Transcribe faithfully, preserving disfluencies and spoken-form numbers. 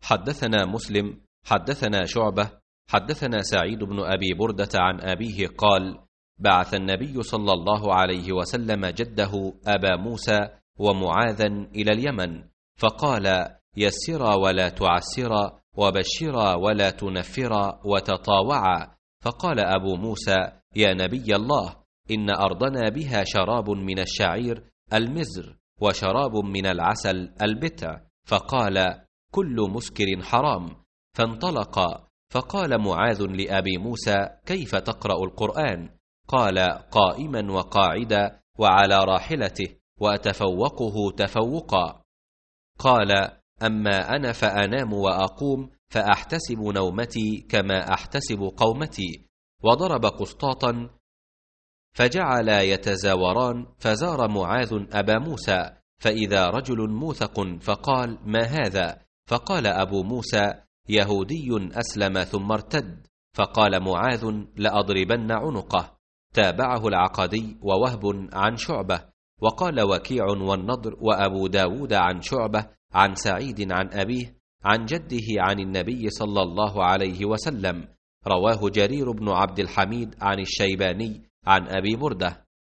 حدثنا مسلم حدثنا شعبة حدثنا سعيد بن أبي بردة عن أبيه قال: بعث النبي صلى الله عليه وسلم جده أبا موسى ومعاذا إلى اليمن، فقال: يسرا ولا تعسرا، وبشرا ولا تنفرا، وتطاوعا. فقال أبو موسى: يا نبي الله، إن أرضنا بها شراب من الشعير المزر، وشراب من العسل البتع. فقال: كل مسكر حرام. فانطلقا. فقال معاذ لأبي موسى: كيف تقرأ القرآن؟ قال: قائما وقاعدا وعلى راحلته، وأتفوقه تفوقا. قال: أما أنا فأنام وأقوم، فأحتسب نومتي كما أحتسب قومتي. وضرب قسطاطا فجعلا يتزاوران، فزار معاذ أبا موسى، فإذا رجل موثق، فقال: ما هذا؟ فقال أبو موسى: يهودي أسلم ثم ارتد. فقال معاذ: لأضربن عنقه. تابعه العقدي ووهب عن شعبة. وقال وكيع والنضر وأبو داود عن شعبة عن سعيد عن أبيه عن جده عن النبي صلى الله عليه وسلم. رواه جرير بن عبد الحميد عن الشيباني عن أبي بردة.